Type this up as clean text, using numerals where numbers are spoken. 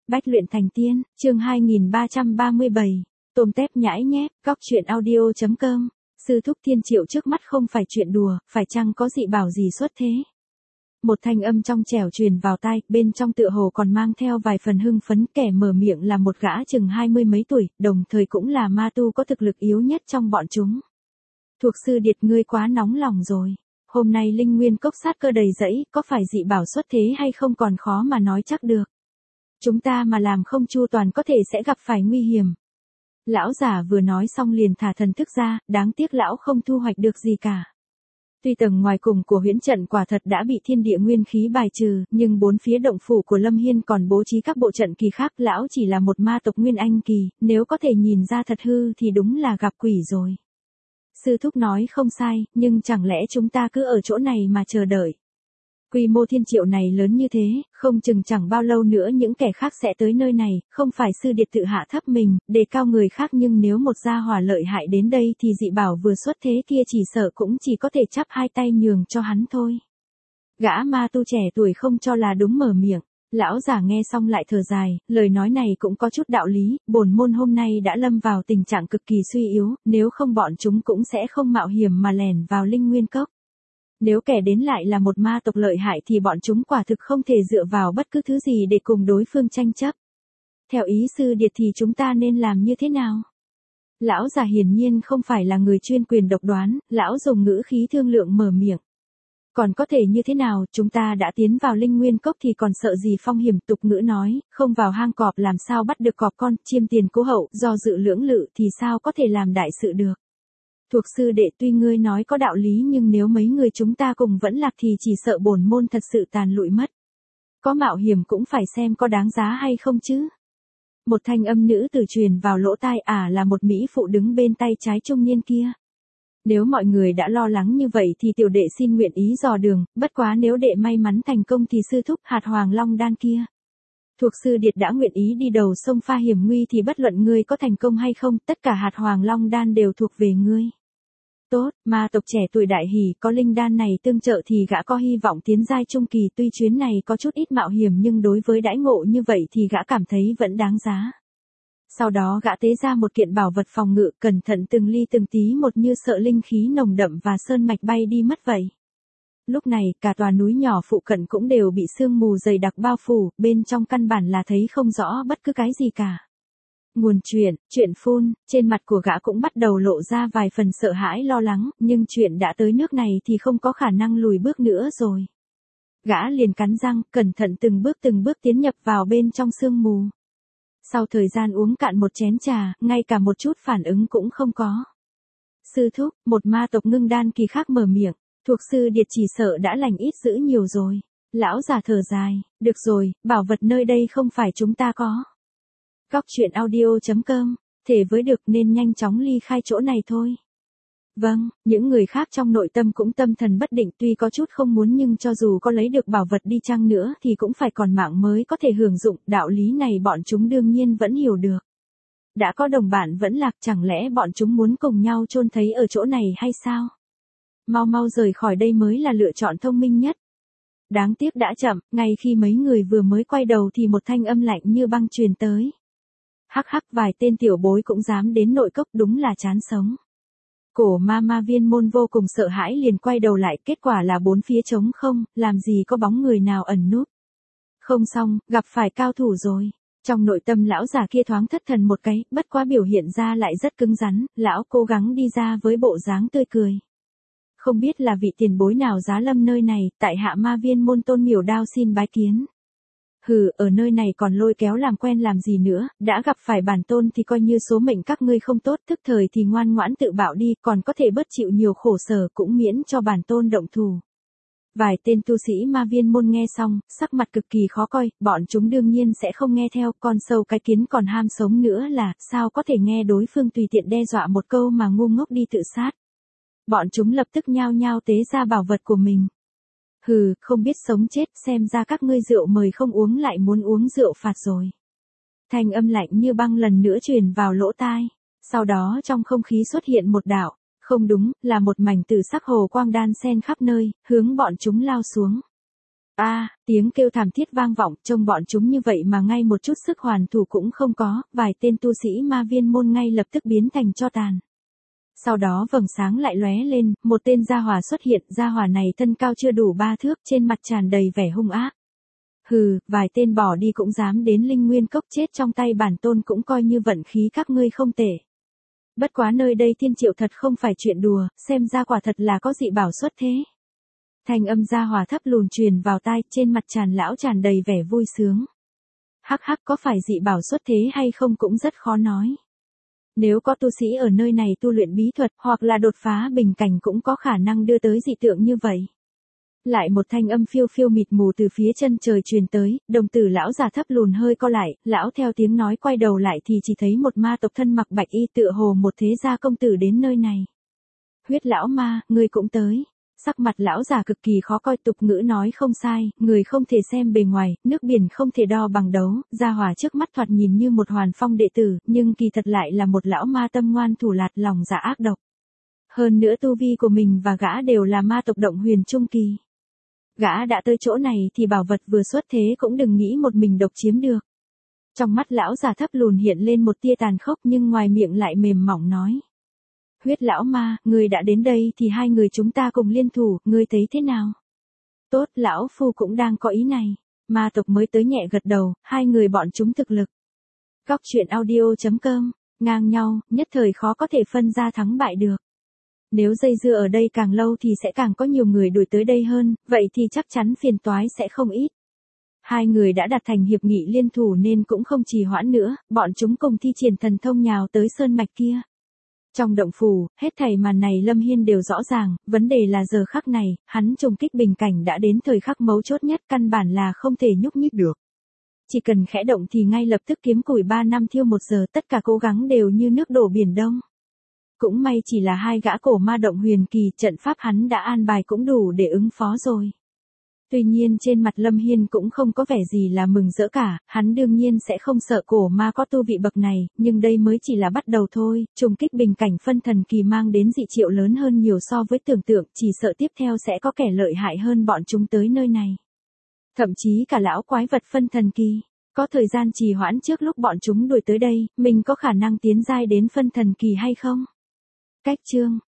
Bách luyện thành tiên, chương 2337, tôm tép nhãi nhép, góc truyện audio.com, sư thúc Thiên Triệu trước mắt không phải chuyện đùa, phải chăng có dị bảo gì xuất thế? Một thanh âm trong trẻo truyền vào tai, bên trong tựa hồ còn mang theo vài phần hưng phấn, kẻ mở miệng là một gã chừng 20 mấy tuổi, đồng thời cũng là ma tu có thực lực yếu nhất trong bọn chúng. Thuộc sư Điệt, ngươi quá nóng lòng rồi. Hôm nay linh nguyên cốc sát cơ đầy rẫy, có phải dị bảo xuất thế hay không còn khó mà nói chắc được. Chúng ta mà làm không chu toàn có thể sẽ gặp phải nguy hiểm. Lão giả vừa nói xong liền thả thần thức ra, đáng tiếc lão không thu hoạch được gì cả. Tuy tầng ngoài cùng của huyễn trận quả thật đã bị thiên địa nguyên khí bài trừ, nhưng bốn phía động phủ của Lâm Hiên còn bố trí các bộ trận kỳ khác. Lão chỉ là một ma tộc nguyên anh kỳ, nếu có thể nhìn ra thật hư thì đúng là gặp quỷ rồi. Sư thúc nói không sai, nhưng chẳng lẽ chúng ta cứ ở chỗ này mà chờ đợi. Quy mô Thiên Triệu này lớn như thế, không chừng chẳng bao lâu nữa những kẻ khác sẽ tới nơi này, không phải sư Điệt tự hạ thấp mình, đề cao người khác, nhưng nếu một gia hỏa lợi hại đến đây thì dị bảo vừa xuất thế kia chỉ sợ cũng chỉ có thể chắp hai tay nhường cho hắn thôi. Gã ma tu trẻ tuổi không cho là đúng mở miệng. Lão giả nghe xong lại thở dài, lời nói này cũng có chút đạo lý, bổn môn hôm nay đã lâm vào tình trạng cực kỳ suy yếu, nếu không bọn chúng cũng sẽ không mạo hiểm mà lẻn vào linh nguyên cốc. Nếu kẻ đến lại là một ma tộc lợi hại thì bọn chúng quả thực không thể dựa vào bất cứ thứ gì để cùng đối phương tranh chấp. Theo ý sư Điệt thì chúng ta nên làm như thế nào? Lão già hiển nhiên không phải là người chuyên quyền độc đoán, lão dùng ngữ khí thương lượng mở miệng. Còn có thể như thế nào, chúng ta đã tiến vào linh nguyên cốc thì còn sợ gì phong hiểm. Tục ngữ nói, không vào hang cọp làm sao bắt được cọp con, chiêm tiền cố hậu, do dự lưỡng lự thì sao có thể làm đại sự được. Thuộc sư đệ, tuy ngươi nói có đạo lý nhưng nếu mấy người chúng ta cùng vẫn lạc thì chỉ sợ bổn môn thật sự tàn lụi mất. Có mạo hiểm cũng phải xem có đáng giá hay không chứ. Một thanh âm nữ tử truyền vào lỗ tai, là một mỹ phụ đứng bên tay trái trung niên kia. Nếu mọi người đã lo lắng như vậy thì tiểu đệ xin nguyện ý dò đường, bất quá nếu đệ may mắn thành công thì sư thúc hạt hoàng long đan kia. Thuộc sư Điệt đã nguyện ý đi đầu sông pha hiểm nguy thì bất luận ngươi có thành công hay không, tất cả hạt hoàng long đan đều thuộc về ngươi. Tốt, ma tộc trẻ tuổi đại hỉ, có linh đan này tương trợ thì gã có hy vọng tiến giai trung kỳ, tuy chuyến này có chút ít mạo hiểm nhưng đối với đãi ngộ như vậy thì gã cảm thấy vẫn đáng giá. Sau đó gã tế ra một kiện bảo vật phòng ngự, cẩn thận từng ly từng tí một như sợ linh khí nồng đậm và sơn mạch bay đi mất vậy. Lúc này, cả tòa núi nhỏ phụ cận cũng đều bị sương mù dày đặc bao phủ, bên trong căn bản là thấy không rõ bất cứ cái gì cả. Nguồn chuyện phun, trên mặt của gã cũng bắt đầu lộ ra vài phần sợ hãi lo lắng, nhưng chuyện đã tới nước này thì không có khả năng lùi bước nữa rồi. Gã liền cắn răng, cẩn thận từng bước tiến nhập vào bên trong sương mù. Sau thời gian uống cạn một chén trà, ngay cả một chút phản ứng cũng không có. Sư thúc, một ma tộc ngưng đan kỳ khác mở miệng, thuộc sư Điệt chỉ sợ đã lành ít dữ nhiều rồi. Lão già thở dài, được rồi, bảo vật nơi đây không phải chúng ta có. Góc truyện audio.com, thể với được nên nhanh chóng ly khai chỗ này thôi. Vâng, những người khác trong nội tâm cũng tâm thần bất định, tuy có chút không muốn nhưng cho dù có lấy được bảo vật đi chăng nữa thì cũng phải còn mạng mới có thể hưởng dụng, đạo lý này bọn chúng đương nhiên vẫn hiểu được. Đã có đồng bạn vẫn lạc, chẳng lẽ bọn chúng muốn cùng nhau chôn thấy ở chỗ này hay sao? Mau rời khỏi đây mới là lựa chọn thông minh nhất. Đáng tiếc đã chậm, ngay khi mấy người vừa mới quay đầu thì một thanh âm lạnh như băng truyền tới. Hắc, vài tên tiểu bối cũng dám đến nội cốc, đúng là chán sống. Cổ ma viên môn vô cùng sợ hãi liền quay đầu lại, kết quả là bốn phía trống không, làm gì có bóng người nào ẩn núp. Không xong, gặp phải cao thủ rồi. Trong nội tâm lão già kia thoáng thất thần một cái, bất quá biểu hiện ra lại rất cứng rắn, lão cố gắng đi ra với bộ dáng tươi cười. Không biết là vị tiền bối nào giá lâm nơi này, tại hạ ma viên môn Tôn Miểu Đao xin bái kiến. Hừ, ở nơi này còn lôi kéo làm quen làm gì nữa, đã gặp phải bản tôn thì coi như số mệnh các ngươi không tốt, tức thời thì ngoan ngoãn tự bạo đi, còn có thể bớt chịu nhiều khổ sở cũng miễn cho bản tôn động thủ. Vài tên tu sĩ ma viên môn nghe xong, sắc mặt cực kỳ khó coi, bọn chúng đương nhiên sẽ không nghe theo, con sâu cái kiến còn ham sống nữa là, sao có thể nghe đối phương tùy tiện đe dọa một câu mà ngu ngốc đi tự sát. Bọn chúng lập tức nhao nhao tế ra bảo vật của mình. Hừ, không biết sống chết, xem ra các ngươi rượu mời không uống lại muốn uống rượu phạt rồi. Thanh âm lạnh như băng lần nữa truyền vào lỗ tai. Sau đó trong không khí xuất hiện một đạo, không đúng, là một mảnh tử sắc hồ quang đan xen khắp nơi, hướng bọn chúng lao xuống. Tiếng kêu thảm thiết vang vọng, trông bọn chúng như vậy mà ngay một chút sức hoàn thủ cũng không có, vài tên tu sĩ ma viên môn ngay lập tức biến thành tro tàn. Sau đó vầng sáng lại lóe lên, một tên gia hỏa xuất hiện, gia hỏa này thân cao chưa đủ 3 thước, trên mặt tràn đầy vẻ hung ác. Hừ, vài tên bỏ đi cũng dám đến linh nguyên cốc, chết trong tay bản tôn cũng coi như vận khí các ngươi không tệ. Bất quá nơi đây thiên triệu thật không phải chuyện đùa, xem ra quả thật là có dị bảo xuất thế. Thanh âm gia hỏa thấp lùn truyền vào tai, trên mặt Tràn lão tràn đầy vẻ vui sướng. Hắc hắc, có phải dị bảo xuất thế hay không cũng rất khó nói. Nếu có tu sĩ ở nơi này tu luyện bí thuật hoặc là đột phá bình cảnh cũng có khả năng đưa tới dị tượng như vậy. Lại một thanh âm phiêu phiêu mịt mù từ phía chân trời truyền tới, đồng tử lão già thấp lùn hơi co lại, lão theo tiếng nói quay đầu lại thì chỉ thấy một ma tộc thân mặc bạch y tựa hồ một thế gia công tử đến nơi này. Huyết lão ma, ngươi cũng tới. Sắc mặt lão già cực kỳ khó coi, tục ngữ nói không sai, người không thể xem bề ngoài, nước biển không thể đo bằng đấu, gia hỏa trước mắt thoạt nhìn như một hoàn phong đệ tử, nhưng kỳ thật lại là một lão ma tâm ngoan thủ lạt, lòng dạ ác độc. Hơn nữa tu vi của mình và gã đều là ma tộc động huyền trung kỳ. Gã đã tới chỗ này thì bảo vật vừa xuất thế cũng đừng nghĩ một mình độc chiếm được. Trong mắt lão già thấp lùn hiện lên một tia tàn khốc nhưng ngoài miệng lại mềm mỏng nói. Huyết lão ma, ngươi đã đến đây thì hai người chúng ta cùng liên thủ, ngươi thấy thế nào? Tốt, lão phu cũng đang có ý này. Ma tộc mới tới nhẹ gật đầu, hai người bọn chúng thực lực. Góc truyện audio.com, ngang nhau, nhất thời khó có thể phân ra thắng bại được. Nếu dây dưa ở đây càng lâu thì sẽ càng có nhiều người đuổi tới đây hơn, vậy thì chắc chắn phiền toái sẽ không ít. Hai người đã đạt thành hiệp nghị liên thủ nên cũng không trì hoãn nữa, bọn chúng cùng thi triển thần thông nhào tới sơn mạch kia. Trong động phủ, hết thảy màn này Lâm Hiên đều rõ ràng, vấn đề là giờ khắc này, hắn trùng kích bình cảnh đã đến thời khắc mấu chốt nhất, căn bản là không thể nhúc nhích được. Chỉ cần khẽ động thì ngay lập tức kiếm củi 3 năm thiêu 1 giờ, tất cả cố gắng đều như nước đổ biển đông. Cũng may chỉ là hai gã cổ ma động huyền kỳ, trận pháp hắn đã an bài cũng đủ để ứng phó rồi. Tuy nhiên trên mặt Lâm Hiên cũng không có vẻ gì là mừng rỡ cả, hắn đương nhiên sẽ không sợ cổ ma có tu vị bậc này, nhưng đây mới chỉ là bắt đầu thôi, trùng kích bình cảnh phân thần kỳ mang đến dị triệu lớn hơn nhiều so với tưởng tượng, chỉ sợ tiếp theo sẽ có kẻ lợi hại hơn bọn chúng tới nơi này. Thậm chí cả lão quái vật phân thần kỳ, có thời gian trì hoãn trước lúc bọn chúng đuổi tới đây, mình có khả năng tiến giai đến phân thần kỳ hay không? Cách chương